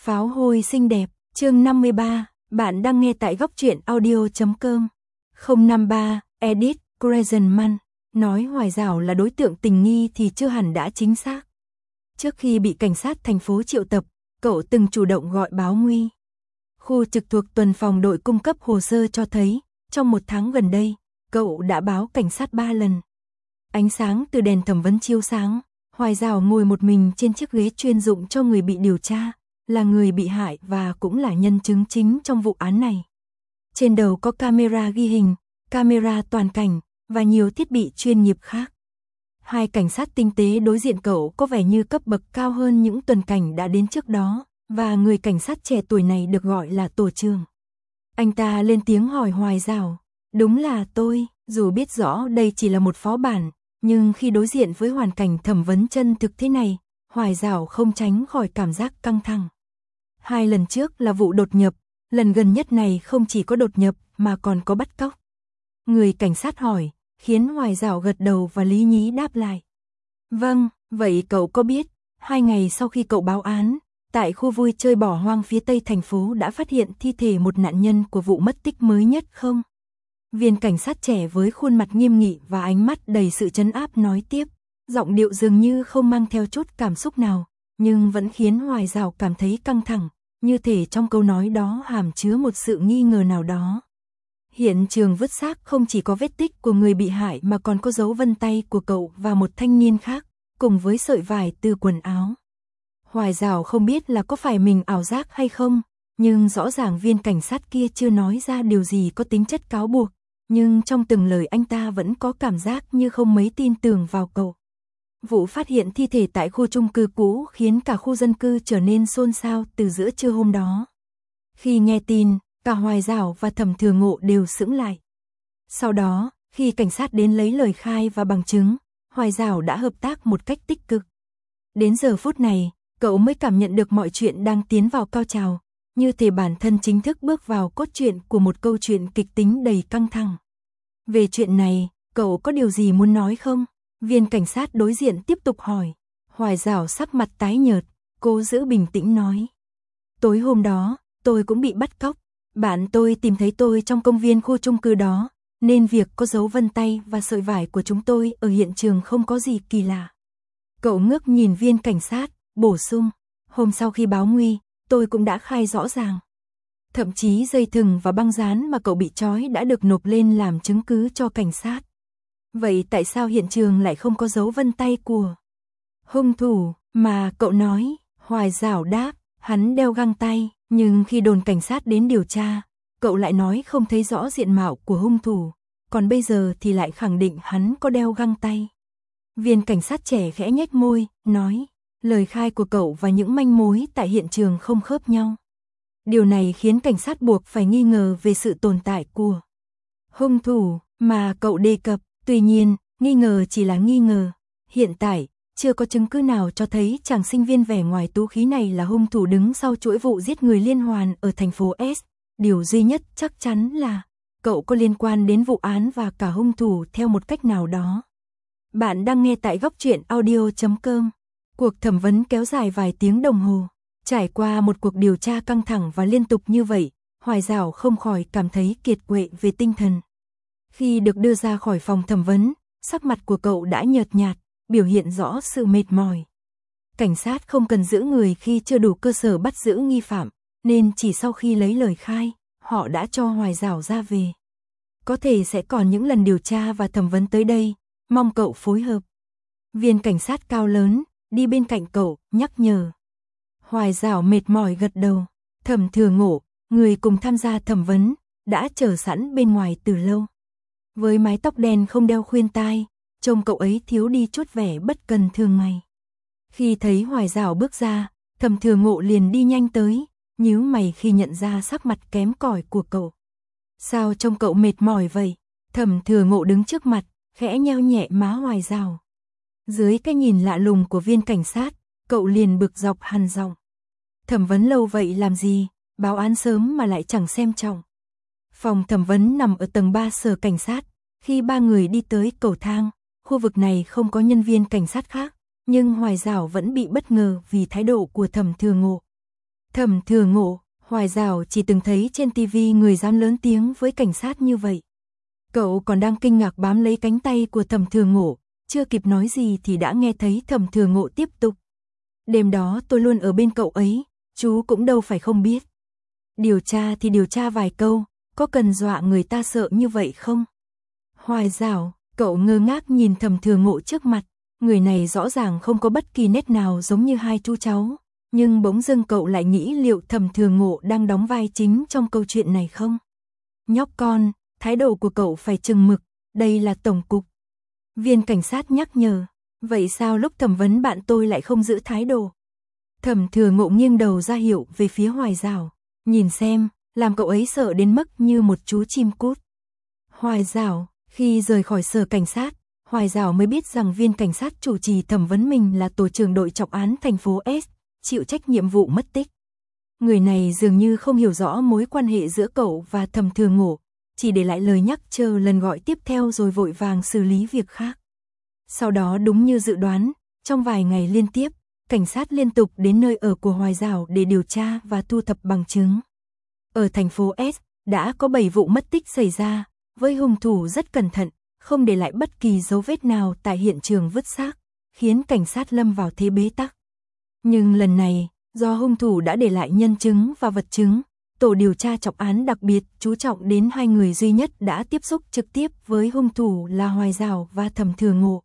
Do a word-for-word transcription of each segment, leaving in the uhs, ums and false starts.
Pháo hôi xinh đẹp, chương năm mươi ba, bạn đang nghe tại góc truyện audio chấm com. không năm ba, Edith Crescentman, nói Hoài Giảo là đối tượng tình nghi thì chưa hẳn đã chính xác. Trước khi bị cảnh sát thành phố triệu tập, cậu từng chủ động gọi báo nguy. Khu trực thuộc tuần phòng đội cung cấp hồ sơ cho thấy, trong một tháng gần đây, cậu đã báo cảnh sát ba lần. Ánh sáng từ đèn thẩm vấn chiếu sáng, Hoài Giảo ngồi một mình trên chiếc ghế chuyên dụng cho người bị điều tra, là người bị hại và cũng là nhân chứng chính trong vụ án này. Trên đầu có camera ghi hình, camera toàn cảnh và nhiều thiết bị chuyên nghiệp khác. Hai cảnh sát tinh tế đối diện cậu có vẻ như cấp bậc cao hơn những tuần cảnh đã đến trước đó, và người cảnh sát trẻ tuổi này được gọi là tổ trưởng. Anh ta lên tiếng hỏi Hoài Giảo, đúng là tôi, dù biết rõ đây chỉ là một phó bản, nhưng khi đối diện với hoàn cảnh thẩm vấn chân thực thế này, Hoài Giảo không tránh khỏi cảm giác căng thẳng. Hai lần trước là vụ đột nhập, lần gần nhất này không chỉ có đột nhập mà còn có bắt cóc. Người cảnh sát hỏi, khiến Hoài Giảo gật đầu và lý nhí đáp lại. Vâng, vậy cậu có biết, hai ngày sau khi cậu báo án, tại khu vui chơi bỏ hoang phía tây thành phố đã phát hiện thi thể một nạn nhân của vụ mất tích mới nhất không? Viên cảnh sát trẻ với khuôn mặt nghiêm nghị và ánh mắt đầy sự trấn áp nói tiếp, giọng điệu dường như không mang theo chút cảm xúc nào, nhưng vẫn khiến Hoài Giảo cảm thấy căng thẳng, như thể trong câu nói đó hàm chứa một sự nghi ngờ nào đó. Hiện trường vứt xác không chỉ có vết tích của người bị hại mà còn có dấu vân tay của cậu và một thanh niên khác, cùng với sợi vải từ quần áo. Hoài Giảo không biết là có phải mình ảo giác hay không, nhưng rõ ràng viên cảnh sát kia chưa nói ra điều gì có tính chất cáo buộc, nhưng trong từng lời anh ta vẫn có cảm giác như không mấy tin tưởng vào cậu. Vụ phát hiện thi thể tại khu chung cư cũ khiến cả khu dân cư trở nên xôn xao từ giữa trưa hôm đó. Khi nghe tin, cả Hoài Giảo và Thẩm Thừa Ngộ đều sững lại. Sau đó, khi cảnh sát đến lấy lời khai và bằng chứng, Hoài Giảo đã hợp tác một cách tích cực. Đến giờ phút này, cậu mới cảm nhận được mọi chuyện đang tiến vào cao trào, như thể bản thân chính thức bước vào cốt truyện của một câu chuyện kịch tính đầy căng thẳng. Về chuyện này, cậu có điều gì muốn nói không? Viên cảnh sát đối diện tiếp tục hỏi. Hoài Giảo sắc mặt tái nhợt, cố giữ bình tĩnh nói. Tối hôm đó, tôi cũng bị bắt cóc. Bạn tôi tìm thấy tôi trong công viên khu chung cư đó, nên việc có dấu vân tay và sợi vải của chúng tôi ở hiện trường không có gì kỳ lạ. Cậu ngước nhìn viên cảnh sát, bổ sung. Hôm sau khi báo nguy, tôi cũng đã khai rõ ràng. Thậm chí dây thừng và băng dán mà cậu bị trói đã được nộp lên làm chứng cứ cho cảnh sát. Vậy tại sao hiện trường lại không có dấu vân tay của hung thủ mà cậu nói? Hoài Giảo đáp, hắn đeo găng tay, nhưng khi đồn cảnh sát đến điều tra, cậu lại nói không thấy rõ diện mạo của hung thủ, còn bây giờ thì lại khẳng định hắn có đeo găng tay. Viên cảnh sát trẻ khẽ nhếch môi, nói, lời khai của cậu và những manh mối tại hiện trường không khớp nhau. Điều này khiến cảnh sát buộc phải nghi ngờ về sự tồn tại của hung thủ mà cậu đề cập. Tuy nhiên, nghi ngờ chỉ là nghi ngờ. Hiện tại, chưa có chứng cứ nào cho thấy chàng sinh viên vẻ ngoài tú khí này là hung thủ đứng sau chuỗi vụ giết người liên hoàn ở thành phố S. Điều duy nhất chắc chắn là cậu có liên quan đến vụ án và cả hung thủ theo một cách nào đó. Bạn đang nghe tại góc truyện audio chấm com. Cuộc thẩm vấn kéo dài vài tiếng đồng hồ. Trải qua một cuộc điều tra căng thẳng và liên tục như vậy, Hoài Giảo không khỏi cảm thấy kiệt quệ về tinh thần. Khi được đưa ra khỏi phòng thẩm vấn, sắc mặt của cậu đã nhợt nhạt, biểu hiện rõ sự mệt mỏi. Cảnh sát không cần giữ người khi chưa đủ cơ sở bắt giữ nghi phạm, nên chỉ sau khi lấy lời khai, họ đã cho Hoài Giảo ra về. Có thể sẽ còn những lần điều tra và thẩm vấn tới đây, mong cậu phối hợp. Viên cảnh sát cao lớn, đi bên cạnh cậu, nhắc nhở. Hoài Giảo mệt mỏi gật đầu. Thẩm Thừa Ngộ, người cùng tham gia thẩm vấn, đã chờ sẵn bên ngoài từ lâu. Với mái tóc đen không đeo khuyên tai, trông cậu ấy thiếu đi chút vẻ bất cần thường ngày. Khi thấy Hoài Giảo bước ra, Thẩm Thừa Ngộ liền đi nhanh tới, nhíu mày khi nhận ra sắc mặt kém cỏi của cậu. Sao trông cậu mệt mỏi vậy? Thẩm Thừa Ngộ đứng trước mặt, khẽ nheo nhẹ má Hoài Giảo. Dưới cái nhìn lạ lùng của viên cảnh sát, cậu liền bực dọc hằn giọng. Thẩm vấn lâu vậy làm gì, báo án sớm mà lại chẳng xem trọng. Phòng thẩm vấn nằm ở tầng ba sở cảnh sát. Khi ba người đi tới cầu thang, khu vực này không có nhân viên cảnh sát khác, nhưng Hoài Giảo vẫn bị bất ngờ vì thái độ của Thẩm Thừa Ngộ. Thẩm Thừa Ngộ, Hoài Giảo chỉ từng thấy trên tivi người dám lớn tiếng với cảnh sát như vậy. Cậu còn đang kinh ngạc bám lấy cánh tay của Thẩm Thừa Ngộ, chưa kịp nói gì thì đã nghe thấy Thẩm Thừa Ngộ tiếp tục. Đêm đó tôi luôn ở bên cậu ấy, chú cũng đâu phải không biết. Điều tra thì điều tra vài câu, có cần dọa người ta sợ như vậy không? Hoài Giảo, cậu ngơ ngác nhìn Thẩm Thừa Ngộ trước mặt, người này rõ ràng không có bất kỳ nét nào giống như hai chú cháu, nhưng bỗng dưng cậu lại nghĩ liệu Thẩm Thừa Ngộ đang đóng vai chính trong câu chuyện này không? Nhóc con, thái độ của cậu phải chừng mực, đây là tổng cục. Viên cảnh sát nhắc nhở, vậy sao lúc thẩm vấn bạn tôi lại không giữ thái độ? Thẩm Thừa Ngộ nghiêng đầu ra hiệu về phía Hoài Giảo, nhìn xem, làm cậu ấy sợ đến mức như một chú chim cút. Hoài Giảo, khi rời khỏi sở cảnh sát, Hoài Giảo mới biết rằng viên cảnh sát chủ trì thẩm vấn mình là tổ trưởng đội trọng án thành phố S, chịu trách nhiệm vụ mất tích. Người này dường như không hiểu rõ mối quan hệ giữa cậu và Thẩm Thừa Ngộ, chỉ để lại lời nhắc chờ lần gọi tiếp theo rồi vội vàng xử lý việc khác. Sau đó đúng như dự đoán, trong vài ngày liên tiếp, cảnh sát liên tục đến nơi ở của Hoài Giảo để điều tra và thu thập bằng chứng. Ở thành phố S, đã có bảy vụ mất tích xảy ra, với hung thủ rất cẩn thận, không để lại bất kỳ dấu vết nào tại hiện trường vứt xác, khiến cảnh sát lâm vào thế bế tắc. Nhưng lần này, do hung thủ đã để lại nhân chứng và vật chứng, tổ điều tra trọng án đặc biệt chú trọng đến hai người duy nhất đã tiếp xúc trực tiếp với hung thủ là Hoài Giảo và Thẩm Thừa Ngộ.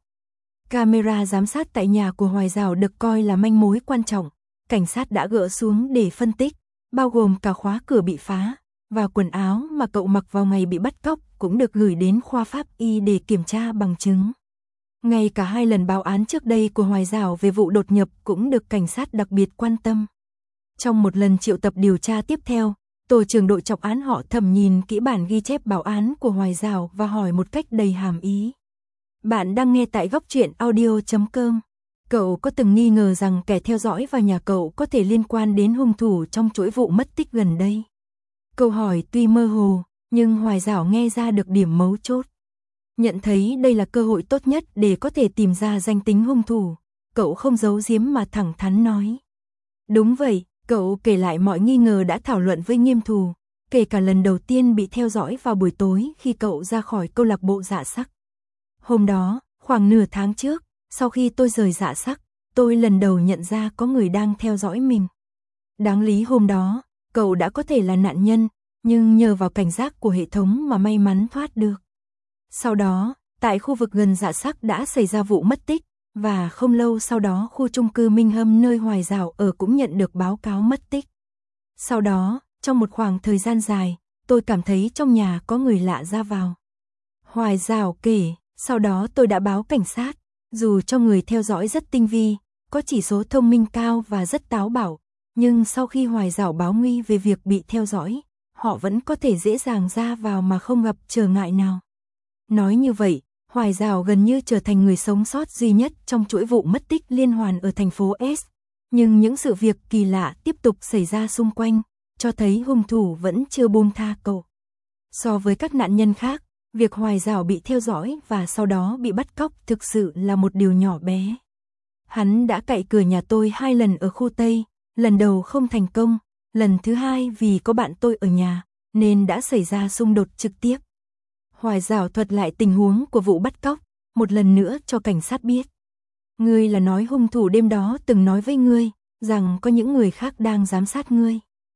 Camera giám sát tại nhà của Hoài Giảo được coi là manh mối quan trọng, cảnh sát đã gỡ xuống để phân tích, bao gồm cả khóa cửa bị phá, và quần áo mà cậu mặc vào ngày bị bắt cóc cũng được gửi đến khoa pháp y để kiểm tra bằng chứng. Ngay cả hai lần báo án trước đây của Hoài Giảo về vụ đột nhập cũng được cảnh sát đặc biệt quan tâm. Trong một lần triệu tập điều tra tiếp theo, tổ trưởng đội trọng án họ Thẩm nhìn kỹ bản ghi chép báo án của Hoài Giảo và hỏi một cách đầy hàm ý. Bạn đang nghe tại góc truyện audio chấm com. Cậu có từng nghi ngờ rằng kẻ theo dõi vào nhà cậu có thể liên quan đến hung thủ trong chuỗi vụ mất tích gần đây? Câu hỏi tuy mơ hồ, nhưng Hoài Giảo nghe ra được điểm mấu chốt. Nhận thấy đây là cơ hội tốt nhất để có thể tìm ra danh tính hung thủ, cậu không giấu giếm mà thẳng thắn nói. Đúng vậy, cậu kể lại mọi nghi ngờ đã thảo luận với Nghiêm Thù, kể cả lần đầu tiên bị theo dõi vào buổi tối khi cậu ra khỏi câu lạc bộ Dạ Sắc. Hôm đó, khoảng nửa tháng trước, sau khi tôi rời Dạ Sắc, tôi lần đầu nhận ra có người đang theo dõi mình. Đáng lý hôm đó, cậu đã có thể là nạn nhân, nhưng nhờ vào cảnh giác của hệ thống mà may mắn thoát được. Sau đó, tại khu vực gần Dạ Sắc đã xảy ra vụ mất tích, và không lâu sau đó khu chung cư Minh Hâm nơi Hoài Giảo ở cũng nhận được báo cáo mất tích. Sau đó, trong một khoảng thời gian dài, tôi cảm thấy trong nhà có người lạ ra vào. Hoài Giảo kể, sau đó tôi đã báo cảnh sát, dù cho người theo dõi rất tinh vi, có chỉ số thông minh cao và rất táo bạo, nhưng sau khi Hoài Giảo báo nguy về việc bị theo dõi, họ vẫn có thể dễ dàng ra vào mà không gặp trở ngại nào. Nói như vậy, Hoài Giảo gần như trở thành người sống sót duy nhất trong chuỗi vụ mất tích liên hoàn ở thành phố S. Nhưng những sự việc kỳ lạ tiếp tục xảy ra xung quanh, cho thấy hung thủ vẫn chưa buông tha cậu. So với các nạn nhân khác, việc Hoài Giảo bị theo dõi và sau đó bị bắt cóc thực sự là một điều nhỏ bé. Hắn đã cậy cửa nhà tôi hai lần ở khu Tây, lần đầu không thành công, lần thứ hai vì có bạn tôi ở nhà, nên đã xảy ra xung đột trực tiếp. Hoài Giảo thuật lại tình huống của vụ bắt cóc, một lần nữa cho cảnh sát biết. Ngươi là nói hung thủ đêm đó từng nói với ngươi, rằng có những người khác đang giám sát ngươi.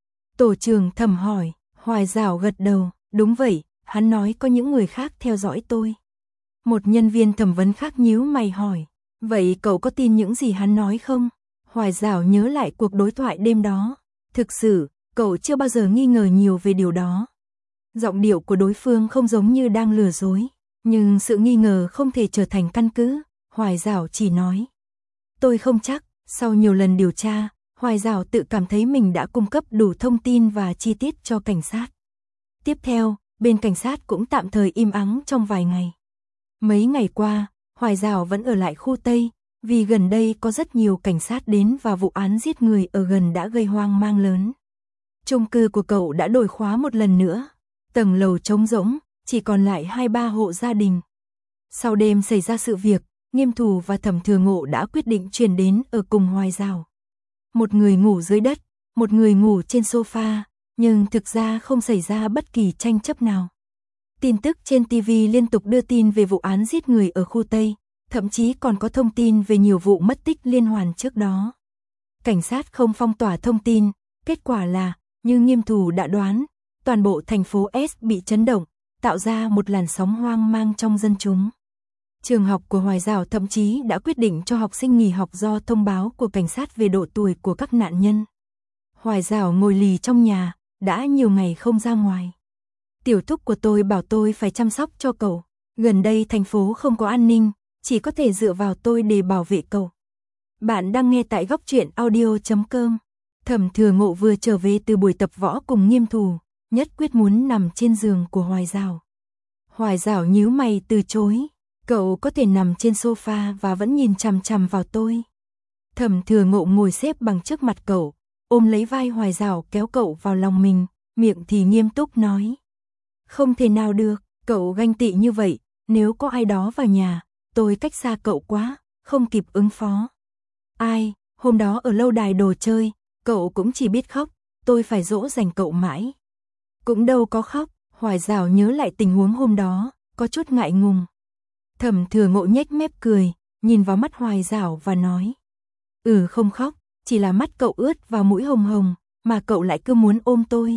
Tổ trưởng Thẩm hỏi, Hoài Giảo gật đầu, đúng vậy, hắn nói có những người khác theo dõi tôi. Một nhân viên thẩm vấn khác nhíu mày hỏi, vậy cậu có tin những gì hắn nói không? Hoài Giảo nhớ lại cuộc đối thoại đêm đó. Thực sự, cậu chưa bao giờ nghi ngờ nhiều về điều đó. Giọng điệu của đối phương không giống như đang lừa dối, nhưng sự nghi ngờ không thể trở thành căn cứ. Hoài Giảo chỉ nói, tôi không chắc. Sau nhiều lần điều tra, Hoài Giảo tự cảm thấy mình đã cung cấp đủ thông tin và chi tiết cho cảnh sát. Tiếp theo, bên cảnh sát cũng tạm thời im ắng trong vài ngày. Mấy ngày qua, Hoài Giảo vẫn ở lại khu Tây, vì gần đây có rất nhiều cảnh sát đến và vụ án giết người ở gần đã gây hoang mang lớn. Chung cư của cậu đã đổi khóa một lần nữa, tầng lầu trống rỗng, chỉ còn lại hai ba hộ gia đình. Sau đêm xảy ra sự việc, Nghiêm Thù và Thẩm Thừa Ngộ đã quyết định chuyển đến ở cùng Hoài Giảo. Một người ngủ dưới đất, một người ngủ trên sofa, nhưng thực ra không xảy ra bất kỳ tranh chấp nào. Tin tức trên ti vi liên tục đưa tin về vụ án giết người ở khu Tây, thậm chí còn có thông tin về nhiều vụ mất tích liên hoàn trước đó. Cảnh sát không phong tỏa thông tin, kết quả là, như Nghiêm Thù đã đoán, toàn bộ thành phố S bị chấn động, tạo ra một làn sóng hoang mang trong dân chúng. Trường học của Hoài Giảo thậm chí đã quyết định cho học sinh nghỉ học do thông báo của cảnh sát về độ tuổi của các nạn nhân. Hoài Giảo ngồi lì trong nhà, đã nhiều ngày không ra ngoài. Tiểu thúc của tôi bảo tôi phải chăm sóc cho cậu. Gần đây thành phố không có an ninh, chỉ có thể dựa vào tôi để bảo vệ cậu. Bạn đang nghe tại góc truyện audio chấm com. Thẩm Thừa Ngộ vừa trở về từ buổi tập võ cùng Nghiêm Thù, nhất quyết muốn nằm trên giường của Hoài Giảo. Hoài Giảo nhíu mày từ chối. Cậu có thể nằm trên sofa và vẫn nhìn chằm chằm vào tôi. Thẩm Thừa Ngộ ngồi xếp bằng trước mặt cậu, ôm lấy vai Hoài Giảo kéo cậu vào lòng mình, miệng thì nghiêm túc nói. Không thể nào được, cậu ganh tị như vậy, nếu có ai đó vào nhà, tôi cách xa cậu quá, không kịp ứng phó. Ai, hôm đó ở lâu đài đồ chơi, cậu cũng chỉ biết khóc, tôi phải dỗ dành cậu mãi. Cũng đâu có khóc, Hoài Giảo nhớ lại tình huống hôm đó, có chút ngại ngùng. Thẩm Thừa Ngộ nhếch mép cười, nhìn vào mắt Hoài Giảo và nói. Ừ không khóc, chỉ là mắt cậu ướt và mũi hồng hồng, mà cậu lại cứ muốn ôm tôi.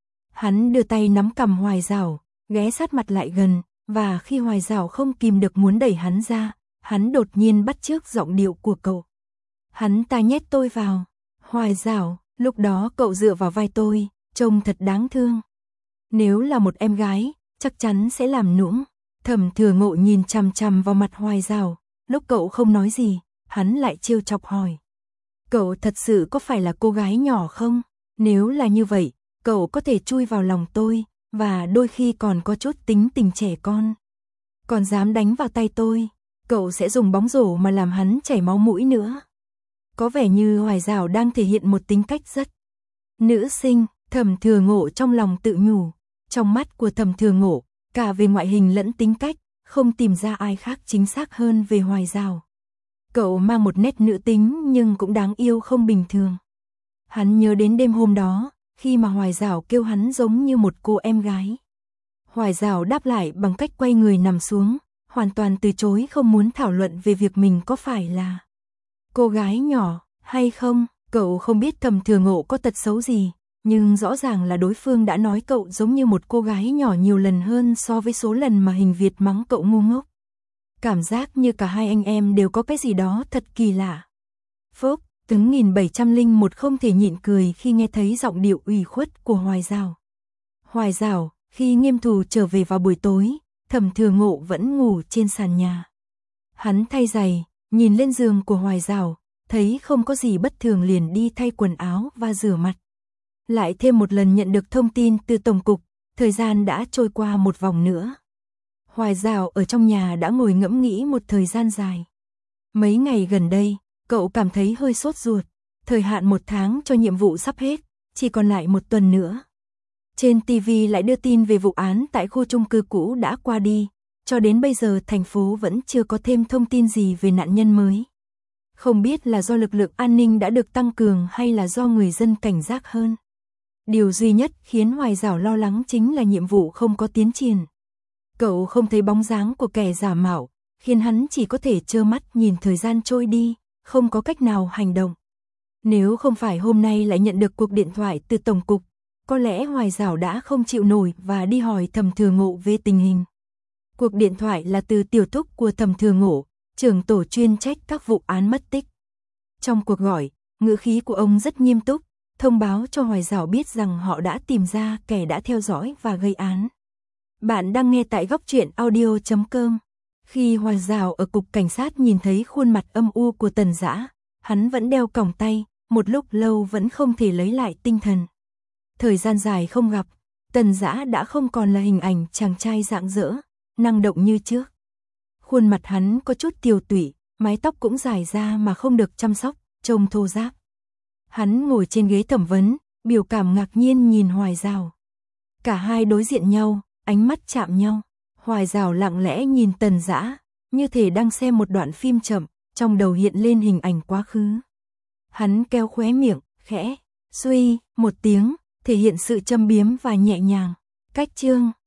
Hắn đưa tay nắm cằm Hoài Giảo, ghé sát mặt lại gần, và khi Hoài Giảo không kìm được muốn đẩy hắn ra, hắn đột nhiên bắt chước giọng điệu của cậu. Hắn ta nhét tôi vào. Hoài Giảo, lúc đó cậu dựa vào vai tôi, trông thật đáng thương. Nếu là một em gái, chắc chắn sẽ làm nũng. Thẩm Thừa Ngộ nhìn chằm chằm vào mặt Hoài Giảo, lúc cậu không nói gì, hắn lại trêu chọc hỏi. Cậu thật sự có phải là cô gái nhỏ không? Nếu là như vậy, cậu có thể chui vào lòng tôi, và đôi khi còn có chút tính tình trẻ con. Còn dám đánh vào tay tôi, cậu sẽ dùng bóng rổ mà làm hắn chảy máu mũi nữa. Có vẻ như Hoài Giảo đang thể hiện một tính cách rất nữ sinh. Thẩm Thừa Ngộ trong lòng tự nhủ. Trong mắt của Thẩm Thừa Ngộ, cả về ngoại hình lẫn tính cách, không tìm ra ai khác chính xác hơn về Hoài Giảo. Cậu mang một nét nữ tính nhưng cũng đáng yêu không bình thường. Hắn nhớ đến đêm hôm đó, khi mà Hoài Giảo kêu hắn giống như một cô em gái. Hoài Giảo đáp lại bằng cách quay người nằm xuống, hoàn toàn từ chối không muốn thảo luận về việc mình có phải là cô gái nhỏ hay không. Cậu không biết Thẩm Thừa Ngộ có tật xấu gì, nhưng rõ ràng là đối phương đã nói cậu giống như một cô gái nhỏ nhiều lần hơn so với số lần mà Hình Việt mắng cậu ngu ngốc. Cảm giác như cả hai anh em đều có cái gì đó thật kỳ lạ. Phốc, Tướng nghìn bảy trăm lẻ một không thể nhịn cười khi nghe thấy giọng điệu ủy khuất của Hoài Giảo. Hoài Giảo, khi Nghiêm Thù trở về vào buổi tối, Thẩm Thừa Ngộ vẫn ngủ trên sàn nhà. Hắn thay giày, nhìn lên giường của Hoài Giảo, thấy không có gì bất thường liền đi thay quần áo và rửa mặt. Lại thêm một lần nhận được thông tin từ Tổng cục, thời gian đã trôi qua một vòng nữa. Hoài Giảo ở trong nhà đã ngồi ngẫm nghĩ một thời gian dài. Mấy ngày gần đây, cậu cảm thấy hơi sốt ruột, thời hạn một tháng cho nhiệm vụ sắp hết, chỉ còn lại một tuần nữa. Trên ti vi lại đưa tin về vụ án tại khu chung cư cũ đã qua đi, cho đến bây giờ thành phố vẫn chưa có thêm thông tin gì về nạn nhân mới. Không biết là do lực lượng an ninh đã được tăng cường hay là do người dân cảnh giác hơn. Điều duy nhất khiến Hoài Giảo lo lắng chính là nhiệm vụ không có tiến triển. Cậu không thấy bóng dáng của kẻ giả mạo, khiến hắn chỉ có thể trơ mắt nhìn thời gian trôi đi, không có cách nào hành động. Nếu không phải hôm nay lại nhận được cuộc điện thoại từ Tổng cục, có lẽ Hoài Giảo đã không chịu nổi và đi hỏi Thẩm Thừa Ngộ về tình hình. Cuộc điện thoại là từ tiểu thúc của Thẩm Thừa Ngộ, trưởng tổ chuyên trách các vụ án mất tích. Trong cuộc gọi, ngữ khí của ông rất nghiêm túc, thông báo cho Hoài Giảo biết rằng họ đã tìm ra kẻ đã theo dõi và gây án. Bạn đang nghe tại góc truyện audio chấm com. Khi Hoài Giảo ở cục cảnh sát nhìn thấy khuôn mặt âm u của Tần Dã, hắn vẫn đeo còng tay, một lúc lâu vẫn không thể lấy lại tinh thần. Thời gian dài không gặp, Tần Dã đã không còn là hình ảnh chàng trai rạng rỡ, năng động như trước. Khuôn mặt hắn có chút tiều tụy, mái tóc cũng dài ra mà không được chăm sóc, trông thô ráp. Hắn ngồi trên ghế thẩm vấn, biểu cảm ngạc nhiên nhìn Hoài Giảo. Cả hai đối diện nhau, ánh mắt chạm nhau. Hoài Giảo lặng lẽ nhìn Tần Dã, như thể đang xem một đoạn phim chậm, trong đầu hiện lên hình ảnh quá khứ. Hắn keo khóe miệng, khẽ Suy, một tiếng, thể hiện sự châm biếm và nhẹ nhàng. Cách chương